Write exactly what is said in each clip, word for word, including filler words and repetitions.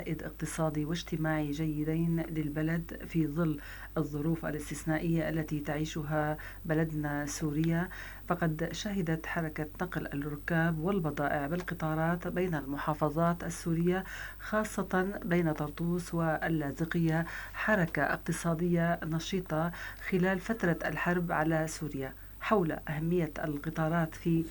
عائد اقتصادي واجتماعي جيدين للبلد في ظل الظروف الاستثنائية التي تعيشها بلدنا سوريا. فقد شهدت حركة نقل الركاب والبضائع بالقطارات بين المحافظات السورية خاصة بين طرطوس واللاذقية حركة اقتصادية نشيطة خلال فترة الحرب على سوريا. حول أهمية القطارات في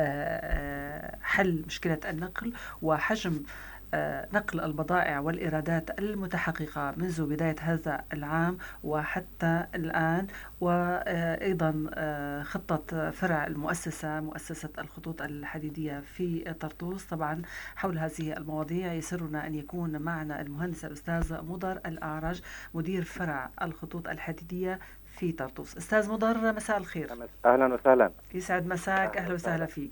حل مشكلة النقل وحجم نقل البضائع والإيرادات المتحققة منذ بداية هذا العام وحتى الآن، وأيضا خطة فرع المؤسسة مؤسسة الخطوط الحديدية في طرطوس. طبعا حول هذه المواضيع يسرنا أن يكون معنا المهندس الأستاذ مضر الأعرج مدير فرع الخطوط الحديدية في طرطوس. أستاذ مضر، مساء الخير. أهلا وسهلا. يسعد مساك. أهلا وسهلا فيك.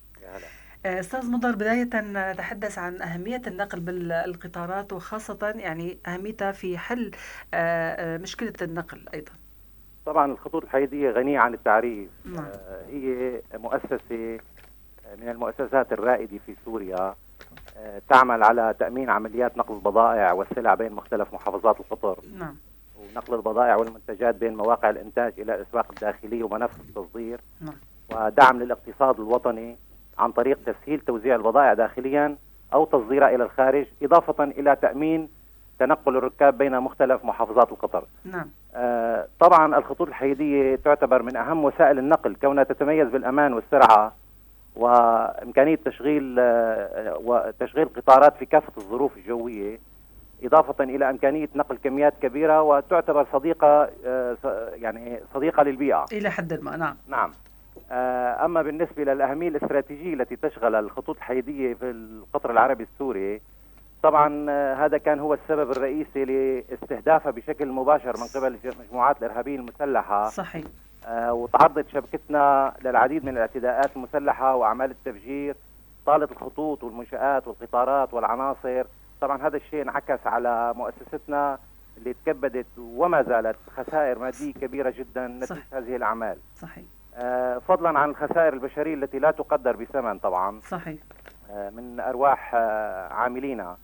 أستاذ مضر، بداية نتحدث عن أهمية النقل بالقطارات وخاصة يعني أهميتها في حل مشكلة النقل أيضا. طبعا الخطوط الحديدية غنية عن التعريف. نعم. هي مؤسسة من المؤسسات الرائدة في سوريا، تعمل على تأمين عمليات نقل البضائع والسلع بين مختلف محافظات القطر. نعم. ونقل البضائع والمنتجات بين مواقع الإنتاج إلى الأسواق الداخلية ومنافذ التصدير. نعم. ودعم للاقتصاد الوطني عن طريق تسهيل توزيع البضائع داخليا أو تصديرها إلى الخارج، إضافة إلى تأمين تنقل الركاب بين مختلف محافظات القطر. نعم. آه طبعا الخطوط الحديدية تعتبر من أهم وسائل النقل كونها تتميز بالأمان والسرعة وإمكانية تشغيل آه وتشغيل قطارات في كافة الظروف الجوية، إضافة إلى إمكانية نقل كميات كبيرة، وتعتبر صديقة آه يعني صديقة للبيئة إلى حد ما. نعم. نعم. أما بالنسبة للأهمية الاستراتيجية التي تشغل الخطوط الحديدية في القطر العربي السوري، طبعا هذا كان هو السبب الرئيسي لاستهدافها بشكل مباشر من قبل مجموعات الإرهابية المسلحة. صحيح. وتعرضت شبكتنا للعديد من الاعتداءات المسلحة وأعمال التفجير طالت الخطوط والمنشآت والقطارات والعناصر. طبعا هذا الشيء انعكس على مؤسستنا اللي تكبدت وما زالت خسائر مادية كبيرة جدا نتيجة هذه الأعمال. صحيح. آه فضلا عن الخسائر البشرية التي لا تقدر بثمن طبعا. صحيح. آه من أرواح آه عاملينا.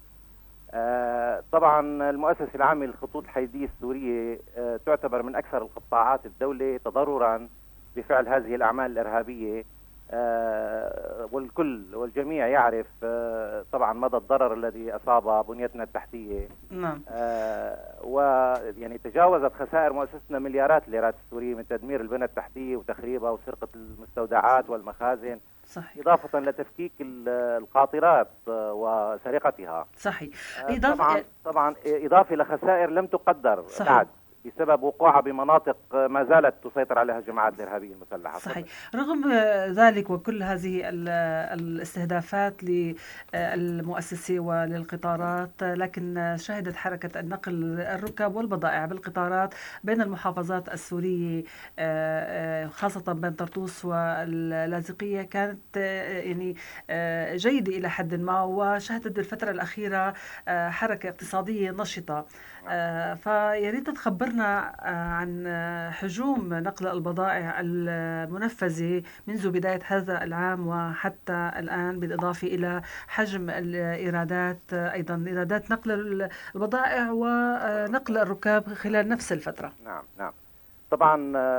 آه طبعا المؤسسة العامة للخطوط الحديدية السورية آه تعتبر من أكثر القطاعات الدولة تضررا بفعل هذه الأعمال الإرهابية. آه والكل والجميع يعرف آه طبعا مدى الضرر الذي أصاب بنيتنا التحتية. نعم. آه ويعني تجاوزت خسائر مؤسستنا مليارات الليرات السورية من تدمير البنى التحتية وتخريبها وسرقة المستودعات والمخازن. صحيح. إضافة لتفكيك القاطرات وسرقتها. صحيح. آه طبعا طبعا إضافة لخسائر لم تقدر صحيح. بعد بسبب وقوعها بمناطق ما زالت تسيطر عليها الجماعات الإرهابية المسلحة. صحيح. رغم ذلك وكل هذه الاستهدافات للمؤسسة وللقطارات، لكن شهدت حركة النقل الركاب والبضائع بالقطارات بين المحافظات السورية خاصة بين طرطوس واللاذقية كانت يعني جيدة إلى حد ما، وشهدت بالفترة الأخيرة حركة اقتصادية نشطة. فياريت تخبرنا عن حجوم نقل البضائع المنفذة منذ بداية هذا العام وحتى الآن، بالإضافة إلى حجم الإيرادات أيضا إيرادات نقل البضائع ونقل الركاب خلال نفس الفترة. نعم نعم. طبعا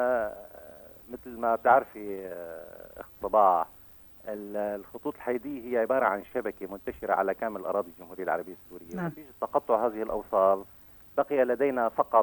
مثل ما بتعرفي أخت صباح، الخطوط الحديدية هي عبارة عن شبكة منتشرة على كامل أراضي الجمهورية العربية السورية. نعم. نتيجة تقطع هذه الأوصال بقي لدينا فقط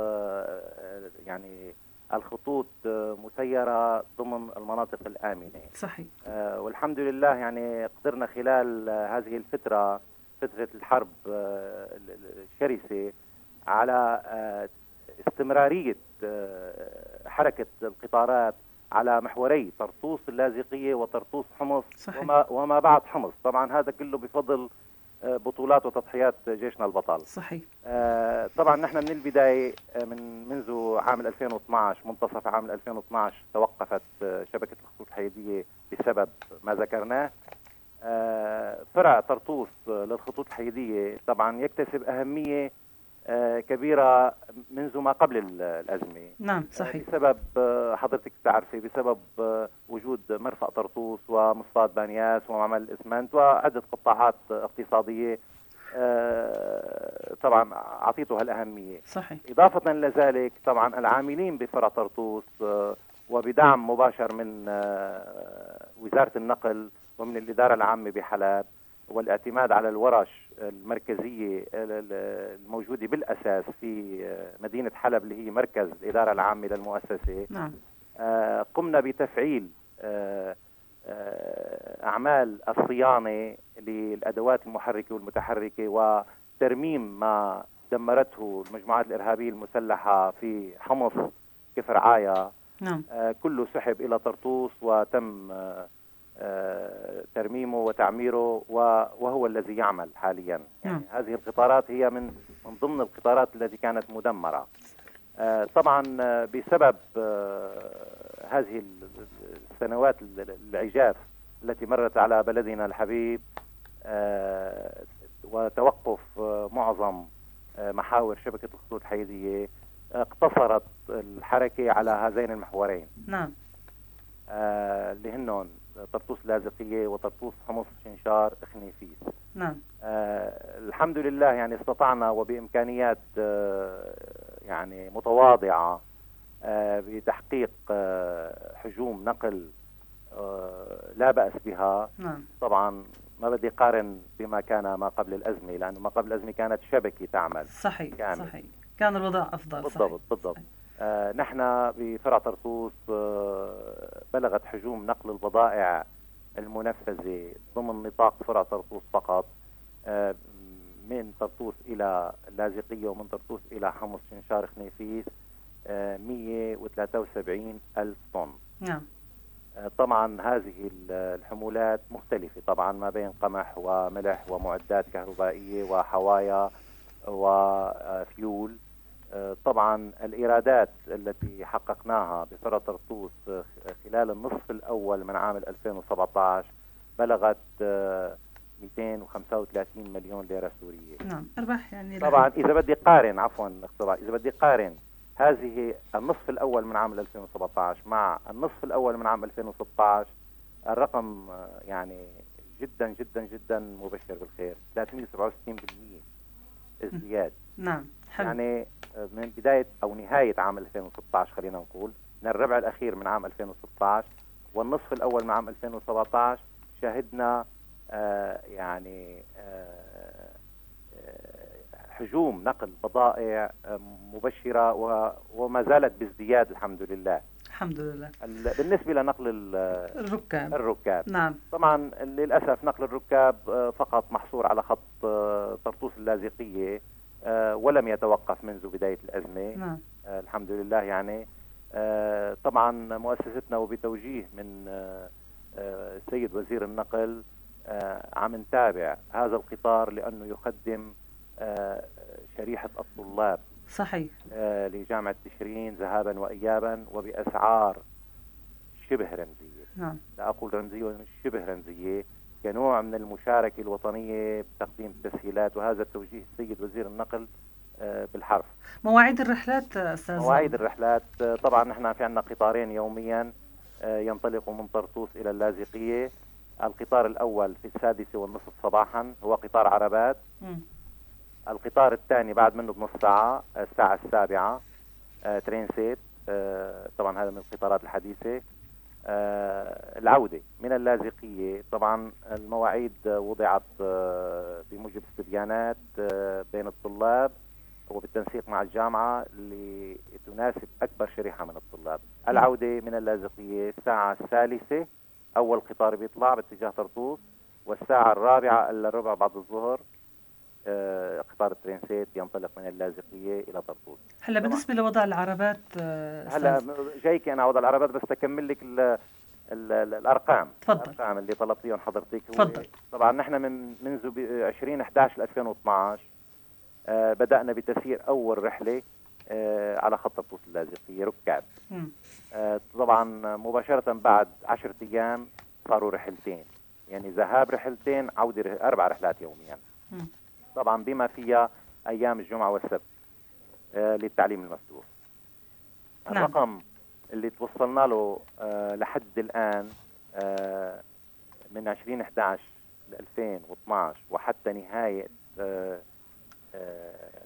يعني الخطوط مسيرة ضمن المناطق الآمنة. صحيح. والحمد لله يعني قدرنا خلال هذه الفترة فترة الحرب الشرسة على استمرارية حركة القطارات على محوري طرطوس اللاذقية وطرطوس حمص. صحيح. وما, وما بعد حمص. طبعا هذا كله بفضل بطولات وتضحيات جيشنا البطل. صحيح. آه طبعا نحن من البداية من منذ عام ألفين واثني عشر منتصف عام ألفين واثني عشر توقفت شبكة الخطوط الحديدية بسبب ما ذكرناه. آه فرع طرطوس للخطوط الحديدية طبعا يكتسب أهمية آه كبيرة منذ ما قبل الأزمة. نعم صحيح. آه بسبب آه حضرتك تعرفي بسبب آه وجود مرفأ طرطوس ومصفاة بانياس ومعمل الإسمنت وعدة قطاعات اقتصادية طبعا أعطيته هالأهمية. صحيح. إضافة لذلك طبعا العاملين بفرع طرطوس وبدعم مباشر من وزارة النقل ومن الإدارة العامة بحلب والاعتماد على الورش المركزية الموجودة بالأساس في مدينة حلب اللي هي مركز الإدارة العامة للمؤسسة. نعم. قمنا بتفعيل أعمال الصيانة للأدوات المحركة والمتحركة وترميم ما دمرته المجموعات الإرهابية المسلحة في حمص كفر عايا. نعم. كله سحب إلى طرطوس وتم ترميمه وتعميره وهو الذي يعمل حاليا. يعني هذه القطارات هي من من ضمن القطارات التي كانت مدمرة. طبعا بسبب هذه السنوات العجاف التي مرت على بلدنا الحبيب وتوقف معظم محاور شبكة الخطوط الحديدية اقتصرت الحركة على هذين المحورين. نعم. اللي هنن طرطوس لاذقية وطرطوس حمص شنشار خنيفيس. نعم. آه الحمد لله يعني استطعنا وبإمكانيات آه يعني متواضعة آه بتحقيق آه حجوم نقل آه لا بأس بها. نعم. طبعا ما بدي قارن بما كان ما قبل الأزمة، لأنه ما قبل الأزمة كانت شبكة تعمل. صحيح. كامل. صحيح. كان الوضع أفضل. بالضبط. صحيح. بالضبط. صحيح. آه نحن بفرع طرطوس آه بلغت حجوم نقل البضائع المنفذة ضمن نطاق فرع طرطوس فقط آه من طرطوس إلى اللاذقية ومن طرطوس إلى حمص شنشار خنيفيس آه مئة وثلاثة وسبعين ألف طن. نعم. آه طبعا هذه الحمولات مختلفة طبعا ما بين قمح وملح ومعدات كهربائية وحوايا وفيول. طبعا الإيرادات التي حققناها بفرع طرطوس خلال النصف الأول من عام ألفين وسبعة عشر بلغت مئتين وخمسة وثلاثين مليون ليرة سورية. نعم. أرباح يعني. طبعا إذا بدي قارن عفوا إذا بدي قارن هذه النصف الأول من عام ألفين وسبعة عشر مع النصف الأول من عام ألفين وستة عشر الرقم يعني جدا جدا جدا مبشر بالخير. ثلاثمئة وسبعة وستين بالمئة ازدياد. نعم. حلو. يعني من بداية أو نهاية عام ألفين وستة عشر خلينا نقول من الربع الأخير من عام ألفين وستة عشر والنصف الأول من عام ألفين وسبعة عشر شهدنا آه يعني آه حجوم نقل بضائع آه مبشرة وما زالت بازدياد الحمد لله. الحمد لله. بالنسبة لنقل الركاب الركاب نعم. طبعا للأسف نقل الركاب آه فقط محصور على خط آه طرطوس اللاذقية آه ولم يتوقف منذ بداية الأزمة. نعم. آه الحمد لله يعني آه طبعا مؤسستنا وبتوجيه من آه آه السيد وزير النقل آه عم نتابع هذا القطار لأنه يخدم آه شريحة الطلاب. صحيح. آه لجامعة تشرين ذهابا وإيابا وبأسعار شبه رمزية. نعم. لا أقول رمزية شبه رمزية كنوع من المشاركة الوطنية بتقديم التسهيلات، وهذا التوجيه السيد وزير النقل بالحرف. مواعيد الرحلات أستاذ؟ مواعيد الرحلات طبعا نحن في عندنا قطارين يوميا ينطلقوا من طرطوس إلى اللاذقية. القطار الأول في السادسة والنصف صباحا هو قطار عربات. م. القطار الثاني بعد منه بنص ساعة الساعة السابعة ترين سيت. طبعا هذا من القطارات الحديثة. آه العودة من اللاذقية طبعا المواعيد وضعت آه بموجب استبيانات آه بين الطلاب وبالتنسيق مع الجامعة اللي تناسب أكبر شريحة من الطلاب. العودة من اللاذقية الساعة الثالثة أول قطار بيطلع باتجاه طرطوس، والساعة الرابعة إلا ربع بعد الظهر آه قطار الترينسيت ينطلق من اللاذقية إلى طرطوس. هلا بالنسبة لوضع العربات هلا جايك أنا وضع العربات بس تكمل لك ال ال ال الأرقام. تفضل. الأرقام اللي طلبتيهم حضرتك. تفضل. طبعا نحن من منذ عشرين أحد عشر ألفين واثني عشر آه بدأنا بتسيير أول رحلة آه على خط طرطوس اللاذقية ركاب. آه طبعا مباشرة بعد عشرة أيام صاروا رحلتين، يعني ذهاب رحلتين عودة أربع رحلات يوميا. م. طبعا بما فيها أيام الجمعة والسبت آه للتعليم المفتوح. نعم. الرقم اللي توصلنا له آه لحد الآن آه من عشرين أحد عشر ل ألفين واثني عشر وحتى نهاية آه آه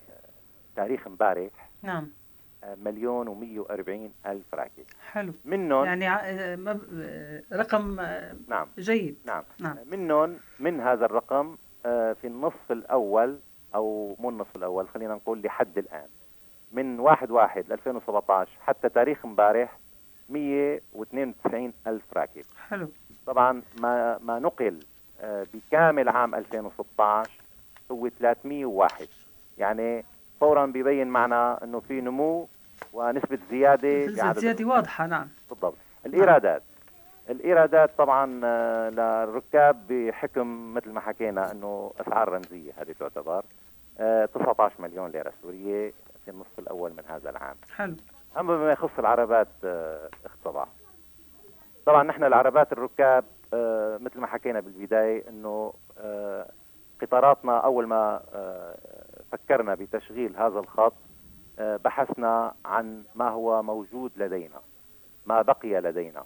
تاريخ امبارح نعم. مليون ومية وأربعين ألف راكب. حلو. منهم يعني رقم نعم جيد. نعم, نعم. منهم من هذا الرقم في النصف الأول أو مو النصف الأول، خلينا نقول لحد الآن من واحد واحد ألفين وسبعة عشر حتى تاريخ امبارح مية واثنين وتسعين ألف راكب. حلو. طبعا ما ما نقل بكامل عام ألفين وستة عشر هو ثلاثمية وواحد، يعني فورا بيبين معنا انه في نمو ونسبة زيادة زيادة واضحة. نعم بالضبط. الإيرادات الإيرادات طبعا للركاب بحكم مثل ما حكينا انه اسعار رمزية هذه تعتبر تسعة عشر مليون ليرة سورية في النصف الأول من هذا العام. حلو. أما بما يخص العربات أخت صباح، طبعا نحن العربات الركاب مثل ما حكينا بالبداية أنه قطاراتنا أول ما فكرنا بتشغيل هذا الخط بحثنا عن ما هو موجود لدينا، ما بقي لدينا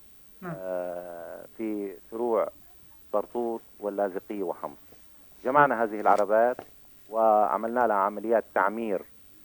في فروع طرطوس واللاذقية وحمص. جمعنا هذه العربات وعملنا لها عمليات تعمير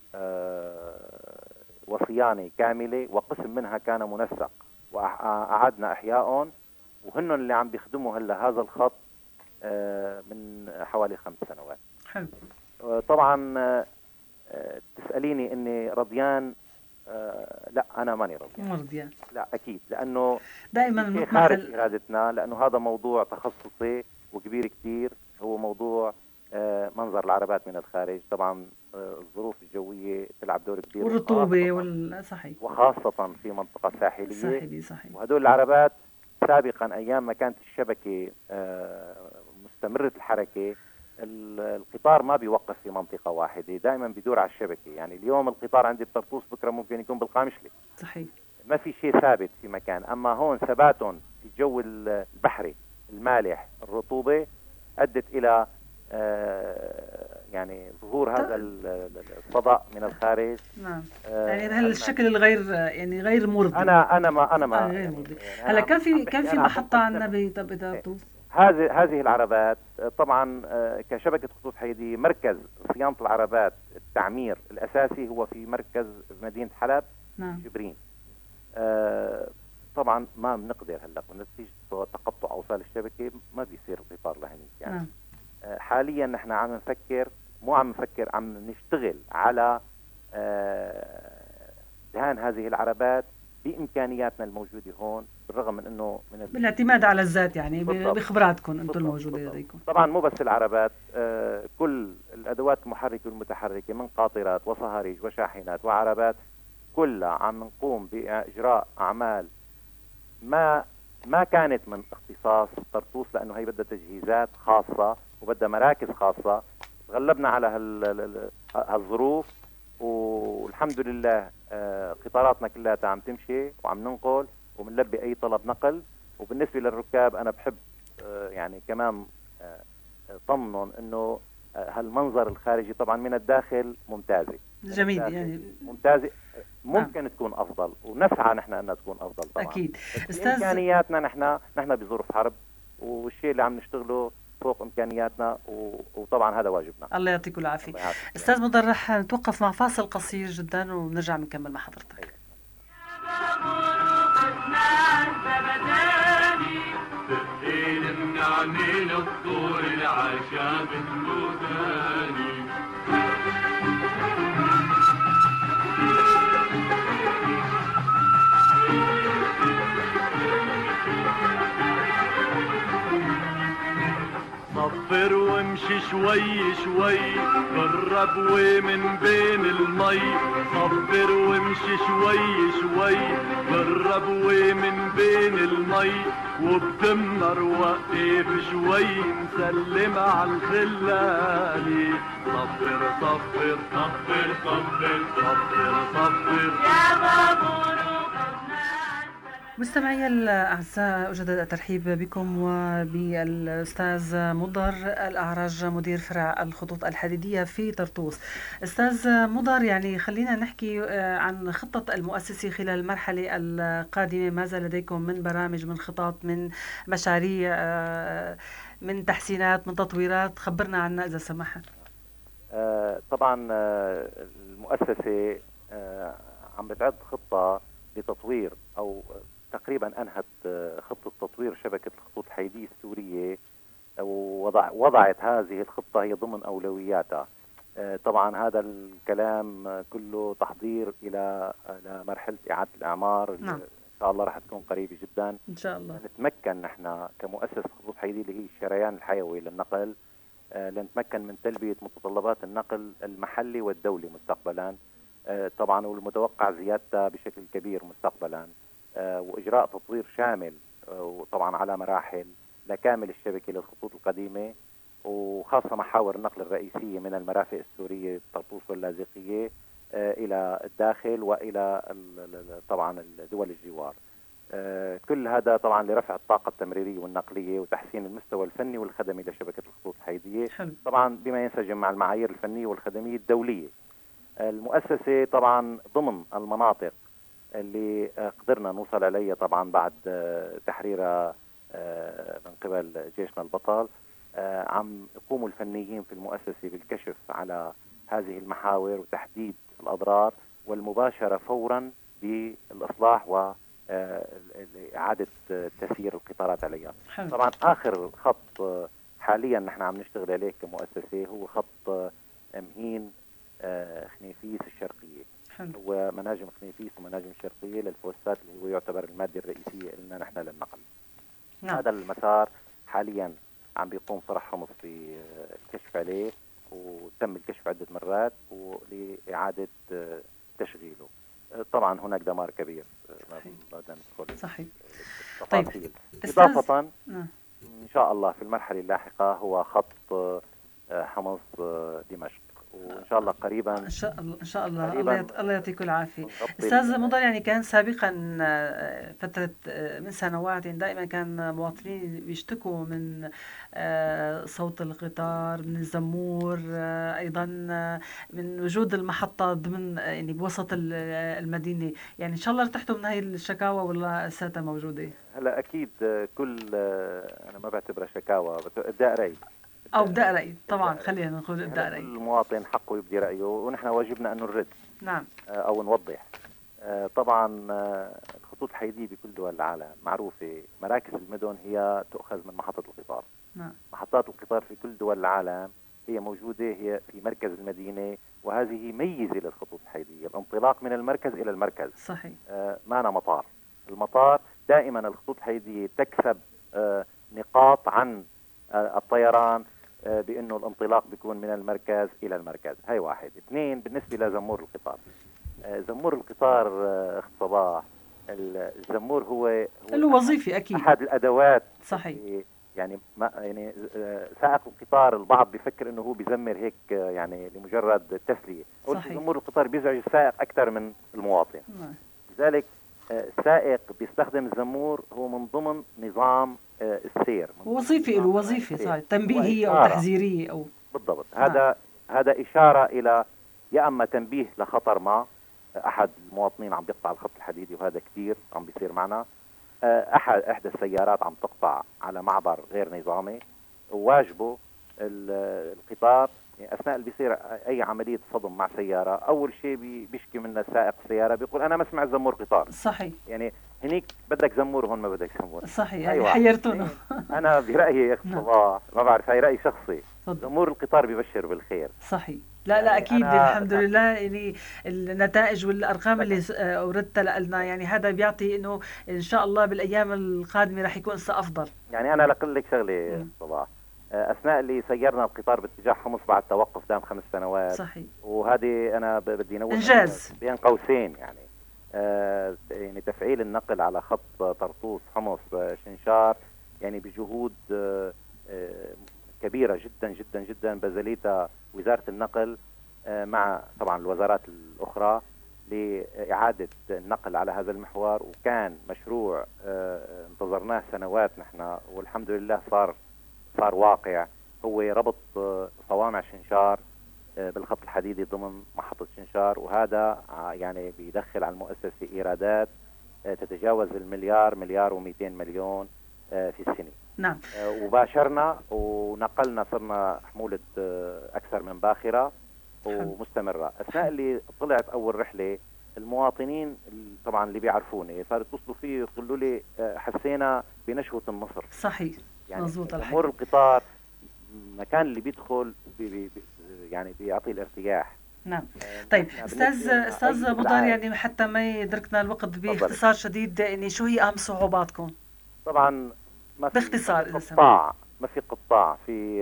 وصيانة كاملة، وقسم منها كان منسق وأعدنا إحيائهم، وهن اللي عم بيخدموا هلا هذا الخط من حوالي خمس سنوات. حلو. طبعا تسأليني إني رضيان، لا أنا ماني رضيان. مو رضيان. لا أكيد، لأنه دائما خارج إرادتنا، لأنه هذا موضوع تخصصي وكبير كتير، هو موضوع منظر العربات من الخارج. طبعا الظروف الجوية تلعب دور كبير، والرطوبة والصحي، وخاصة في منطقة ساحلية. ساحلي صحيح. وهدول العربات سابقا أيام ما كانت الشبكة مستمرة الحركة، القطار ما بيوقف في منطقة واحدة، دائما بيدور على الشبكة. يعني اليوم القطار عندي بطرطوس، بكرة ممكن يكون بالقامشلي. صحيح. ما في شيء ثابت في مكان. أما هون ثباتهم في الجو البحري المالح، الرطوبة أدت إلى يعني ظهور هذا الصدأ من الخارج. نعم. يعني هذا الشكل الغير يعني غير مرضي. أنا أنا ما أنا ما آه غير مرضي. يعني هلا كان في كان في محطة عندنا بطرطوس. هذه هذه العربات طبعا كشبكة خطوط حديدية، مركز صيانة العربات التعمير الأساسي هو في مركز مدينة حلب. نعم. جبرين. طبعا ما بنقدر هلا نتيجة تقطع أوصال الشبكة ما بيصير القطار لهنيك يعني. نعم. حاليا نحن عم نفكر، مو عم نفكر، عم نشتغل على دهان هذه العربات بإمكانياتنا الموجودة هون، بالرغم من أنه من بالاعتماد على الذات، يعني بخبراتكم أنتم الموجودة لديكم. طبعا مو بس العربات، كل الأدوات المحركة والمتحركة من قاطرات وصهاريج وشاحنات وعربات كلها عم نقوم بإجراء أعمال ما ما كانت من اختصاص طرطوس، لأنه هي بدها تجهيزات خاصة وبدها مراكز خاصة. تغلبنا على هالظروف والحمد لله قطاراتنا كلها عم تمشي وعم ننقل وبنلبي أي طلب نقل. وبالنسبة للركاب أنا بحب يعني كمان طمنهم إنه هالمنظر الخارجي طبعا من الداخل ممتازة، جميل يعني ممتازة، ممكن آه. تكون أفضل، ونسعى نحن أنها تكون أفضل طبعا. أكيد. أستاذ إمكانياتنا نحن نحن بظروف حرب، والشيء اللي عم نشتغله فوق إمكانياتنا، وطبعا هذا واجبنا. الله يعطيكم العافية. أستاذ مضر، رح نتوقف مع فاصل قصير جدا ونرجع نكمل مع حضرتك. صفر وامشي شوي شوي، قرب ومن بين المي. صفر وامشي شوي شوي، قرب ومن بين المي. وبتمر وقف شوي، نسلم على الخلاني. صفر صفر صفر صفر صفر صفر يا بابور. مستمعي الأعزاء، أجدد الترحيب بكم وبالأستاذ مضر الأعرج، مدير فرع الخطوط الحديدية في طرطوس. أستاذ مضر، يعني خلينا نحكي عن خطة المؤسسة خلال المرحلة القادمة. ماذا لديكم من برامج، من خطط، من مشاريع، من تحسينات، من تطويرات؟ خبرنا عنها إذا سمحت. طبعا طبعا المؤسسة عم بتعد خطة لتطوير أو تقريبا أنهت خطة تطوير شبكة الخطوط الحيدية السورية، ووضع وضعت هذه الخطة هي ضمن أولوياتها. طبعا هذا الكلام كله تحضير إلى مرحلة إعادة الإعمار. نعم. إن شاء الله راح تكون قريبة جدا إن شاء الله. نتمكن نحن كمؤسسة خطوط حيدية اللي هي الشريان الحيوي للنقل، لنتمكن من تلبية متطلبات النقل المحلي والدولي مستقبلا طبعا، والمتوقع زيادتها بشكل كبير مستقبلا، وإجراء تطوير شامل وطبعا على مراحل لكامل الشبكة للخطوط القديمة، وخاصة محاور النقل الرئيسية من المرافق السورية طرطوس واللاذقية إلى الداخل وإلى طبعا دول الجوار. كل هذا طبعا لرفع الطاقة التمريرية والنقلية وتحسين المستوى الفني والخدمي لشبكة الخطوط الحيدية، طبعا بما ينسجم مع المعايير الفنية والخدمية الدولية. المؤسسة طبعا ضمن المناطق اللي قدرنا نوصل عليها طبعا بعد تحريرها من قبل جيشنا البطل، عم يقوموا الفنيين في المؤسسة بالكشف على هذه المحاور وتحديد الأضرار والمباشرة فورا بالإصلاح وإعادة تسيير القطارات عليها. حلو. طبعا آخر خط حاليا نحن عم نشتغل عليه كمؤسسة هو خط أمهين خنيفيس الشرقية. حلو. ومناجم خنيفيس ومناجم الشرقية للفوسفات اللي هو يعتبر المادة الرئيسية لنا نحن للنقل. نعم. هذا المسار حاليا عم بيقوم صرح حمص بالكشف عليه، وتم الكشف عدة مرات ولإعادة تشغيله. طبعا هناك دمار كبير ما بدنا ندخل صحيح. طيب إضافة نعم. إن شاء الله في المرحلة اللاحقة هو خط حمص دمشق، وإن شاء الله قريبا إن شاء الله إن شاء الله الله الله يعطيكم العافية. أستاذ مضر، يعني كان سابقا فترة من سنوات يعني دائما كان مواطنين بيشتكوا من صوت القطار، من الزمور، أيضا من وجود المحطة ضمن يعني بوسط المدينة. يعني إن شاء الله ارتحتوا من هاي الشكاوى ولا لساتها موجودة؟ هلا أكيد كل أنا ما بعتبرها شكاوى، ابدأ رأي أو ابدأ رأي. طبعا خلينا نقول ابدأ رأي. كل مواطن حقه يبدي رأيه، ونحن واجبنا أن نرد. نعم. أو نوضح. طبعا الخطوط الحيدية بكل دول العالم معروفة، مراكز المدن هي تؤخذ من محطة القطار. نعم. محطات القطار في كل دول العالم هي موجودة هي في مركز المدينة، وهذه ميزة للخطوط الحيدية، الانطلاق من المركز إلى المركز. صحيح. معنا مطار. المطار دائما الخطوط الحيدية تكسب نقاط عن الطيران بأنه الانطلاق بيكون من المركز إلى المركز. هاي واحد. اثنين، بالنسبة لزمور القطار، زمور القطار أخت صباح، الزمور هو, هو له وظيفة أكيد، أحد الأدوات. صحيح. يعني ما يعني سائق القطار البعض بيفكر انه هو بيزمر هيك يعني لمجرد التسلية. صحيح. زمور القطار بيزعج السائق اكثر من المواطن. لذلك السائق بيستخدم الزمور هو من ضمن نظام السير، وظيفة له وظيفة صحيح، تنبيهية أو تحذيرية أو بالضبط. هذا هذا إشارة إلى يا أما تنبيه لخطر ما، أحد المواطنين عم بيقطع الخط الحديدي وهذا كثير عم بيصير معنا، أحد إحدى السيارات عم تقطع على معبر غير نظامي، وواجبه القطار يعني أثناء اللي بيصير أي عملية صدم مع سيارة أول شيء بيشكي منها سائق السيارة بيقول أنا ما سمعت زمور قطار. صحيح. يعني هنيك بدك زمور وهون ما بدك زمور. صحيح. يعني حيرتونا. أنا برأيي يا أخي صباح ما بعرف، هاي رأي شخصي، زمور القطار بيبشر بالخير. صحيح. لا يعني لا أكيد الحمد لله، يعني النتائج والأرقام اللي أوردتها لنا يعني هذا بيعطي إنه إن شاء الله بالأيام القادمة رح يكون أفضل. يعني أنا لقل لك شغلة صباح، أثناء اللي سيرنا القطار باتجاه حمص بعد توقف دام خمس سنوات. صحيح. وهذه أنا بدي نوه إنجاز بين قوسين، يعني آه يعني تفعيل النقل على خط طرطوس حمص شنشار يعني بجهود آه آه كبيرة جدا جدا جدا بذلتها وزارة النقل آه مع طبعا الوزارات الأخرى لإعادة النقل على هذا المحور، وكان مشروع آه انتظرناه سنوات نحن والحمد لله صار صار واقع، هو ربط صوامع شنشار بالخط الحديدي ضمن محطة شنشار، وهذا يعني بيدخل على المؤسسة إيرادات تتجاوز المليار مليار ومئتين مليون في السنة. نعم. وباشرنا ونقلنا، صرنا حمولة أكثر من باخرة ومستمرة. أثناء اللي طلعت أول رحلة المواطنين طبعا اللي بيعرفوني صاروا يتصلوا فيه يقولوا لي حسينا بنشوة النصر. صحيح، يعني مظبوط. مر القطار مكان اللي بيدخل بي بي يعني بيعطي الارتياح. نعم. طيب استاذ استاذ ابو ضار، يعني حتى ما يدركنا الوقت باختصار شديد، يعني شو هي اهم صعوباتكم؟ طبعا ما في باختصار قطاع ما في قطاع في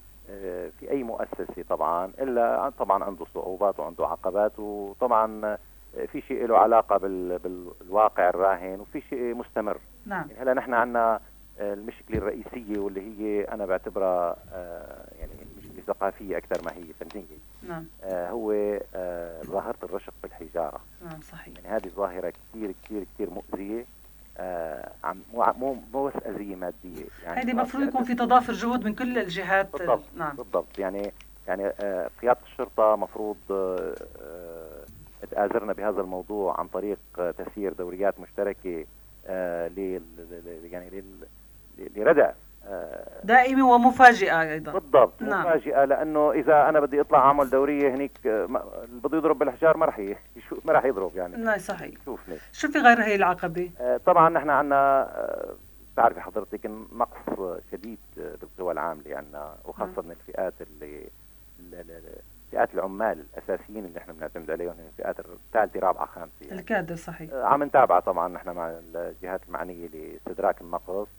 في اي مؤسسه طبعا الا طبعا عنده صعوبات وعنده عقبات، وطبعا في شيء له علاقه بالواقع الراهن وفي شيء مستمر. نعم. هلا نحن عندنا المشكله الرئيسيه واللي هي انا بعتبرها يعني مشكله ثقافيه اكثر ما هي فنيه. نعم. آه هو آه ظاهره الرشق بالحجاره. نعم صحيح. يعني هذه ظاهره كثير كثير كثير مؤذيه، آه عم مو مو مو بس اذيه ماديه، يعني هذه المفروض يكون في تضافر جهود من كل الجهات. بالضبط. نعم بالضبط. يعني يعني آه قياده الشرطه مفروض آه آه تآزرنا بهذا الموضوع عن طريق آه تسيير دوريات مشتركه آه ل يعني لردع دائمة ومفاجئة أيضا. بالضبط. نعم. مفاجئة، لأنه إذا أنا بدي أطلع أعمل دورية هنيك بده يضرب بالحجار ما رح ما رح يضرب يعني. نعم صحيح. شوفني شو في غير هي العقبة؟ آه طبعا نحن عندنا آه تعرفي حضرتك نقص شديد بالقوى العاملة عندنا، وخاصة من الفئات اللي فئات العمال الأساسيين اللي نحن بنعتمد عليهم، الفئات الثالثة رابعة خامسة يعني. الكادر صحيح. آه عم نتابع طبعا نحن مع الجهات المعنية لاستدراك النقص.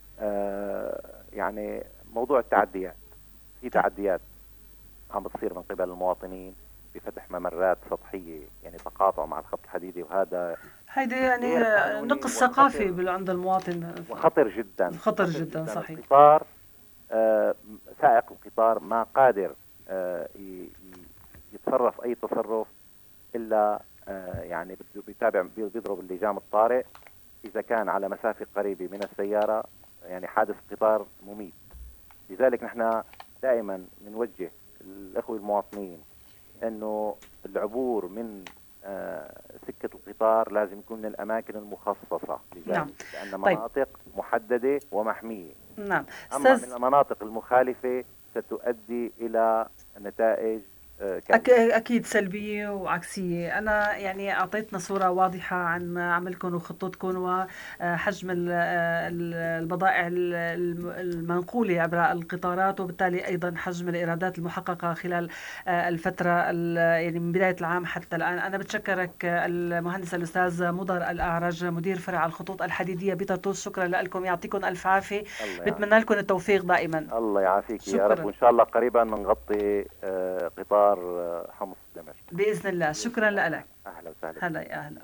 آه يعني موضوع التعديات، في تعديات عم بتصير من قبل المواطنين بفتح ممرات سطحية، يعني تقاطع مع الخط الحديدي، وهذا هيدا يعني نقص ثقافي عند المواطن وخطر جدا. خطر جدا, جداً صحيح. القطار آه سائق القطار ما قادر آه يتصرف أي تصرف إلا آه يعني بيتابع بيضرب اللجام الطارئ إذا كان على مسافة قريبة من السيارة، يعني حادث قطار مميت. لذلك نحن دائما بنوجه الأخوة المواطنين أنه العبور من آه سكة القطار لازم يكون من الأماكن المخصصة لذلك. نعم. لأن مناطق طيب. محددة ومحمية. نعم. أما من المناطق المخالفة ستؤدي إلى نتائج أك... أكيد سلبية وعكسية. أنا يعني أعطيتنا صورة واضحة عن عملكم وخطتكم وحجم البضائع المنقولة عبر القطارات، وبالتالي أيضا حجم الإيرادات المحققة خلال الفترة يعني من بداية العام حتى الآن. أنا بتشكرك المهندس الأستاذ مضر الأعرج، مدير فرع الخطوط الحديدية بطرطوس. شكرا لكم، يعطيكم ألف عافية، بتمنى لكم التوفيق دائما. الله يعافيك يا رب، وإن شاء الله قريبا بنغطي قطار حمص دمشق بإذن الله. شكرا لك. أهلا وسهلا. هلا يا أهلا.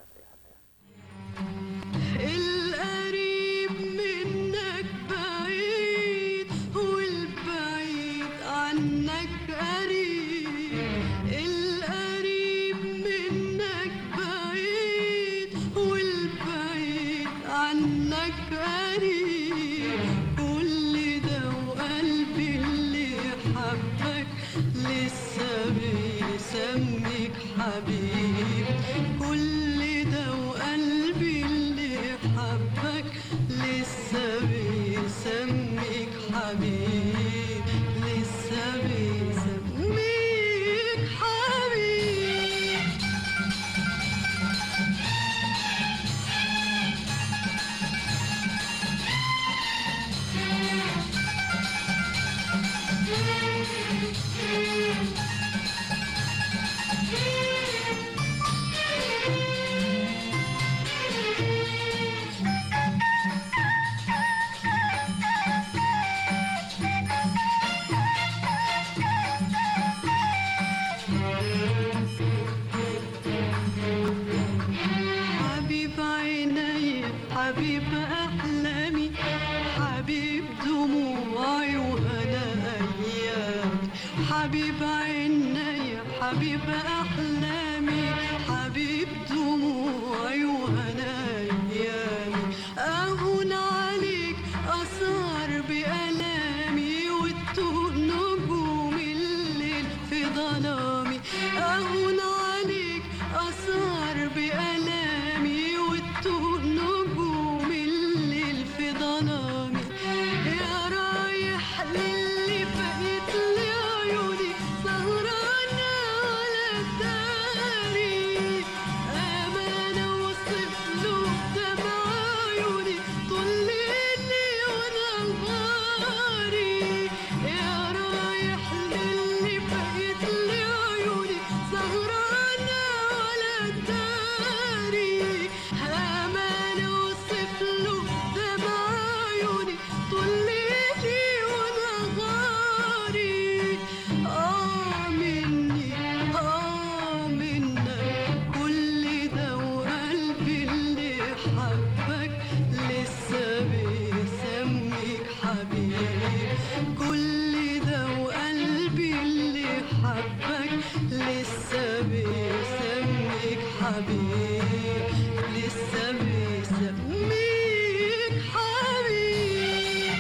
القريب منك بعيد والبعيد عنك قريب، القريب منك بعيد والبعيد عنك قريب، كل ده وقلبي اللي حبك لسه بيسميك حبيب، كل ده وقلبي اللي حبك لسه بيسميك حبيب، لسه بيسميك حبيب. حبيب عيني حبيب أحلامي، حبيب دموعي وهنا أيامي، حبيب عيني حبيب أحلامي، حبيب دموعي وهنا أيامي، أهون عليك أسهر بألامي وتوه نجوم الليل في ظلامي، أهون عليك أسهر بألامي وتوه نجوم الليل في ظلامي، يا رايح للي بقيت لي عيوني سهرانة حبيب لسه بيسميك حبيب.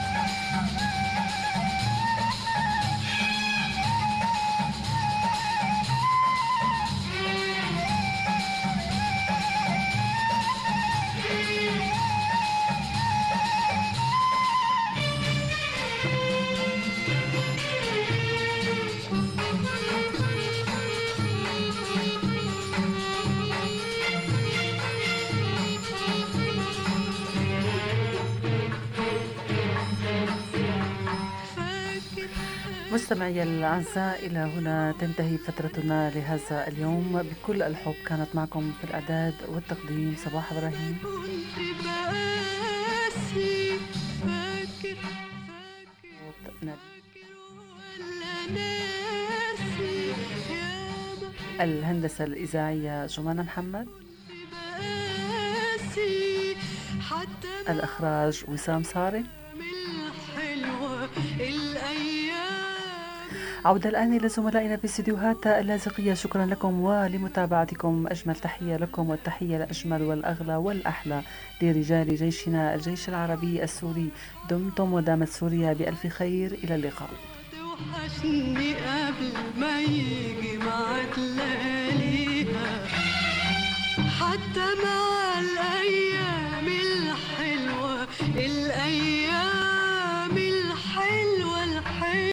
مستمعي الأعزاء، إلى هنا تنتهي فترتنا لهذا اليوم. بكل الحب كانت معكم في الإعداد والتقديم صباح إبراهيم. كنت بقاسي فاكر فاكر ولا ناسي يابا. الهندسة الإذاعية جمانة محمد. بقاسي حتى الإخراج وسام صاري. الحلوة الأيام. عودة الآن إلى زملائنا في استديوهات اللاذقية. شكرا لكم ولمتابعتكم. أجمل تحية لكم، والتحية الأجمل والأغلى والأحلى لرجال جيشنا الجيش العربي السوري. دمتم ودامت سوريا بألف خير. إلى اللقاء. توحشني قبل ما يجي معاد لياليها، حتى معاد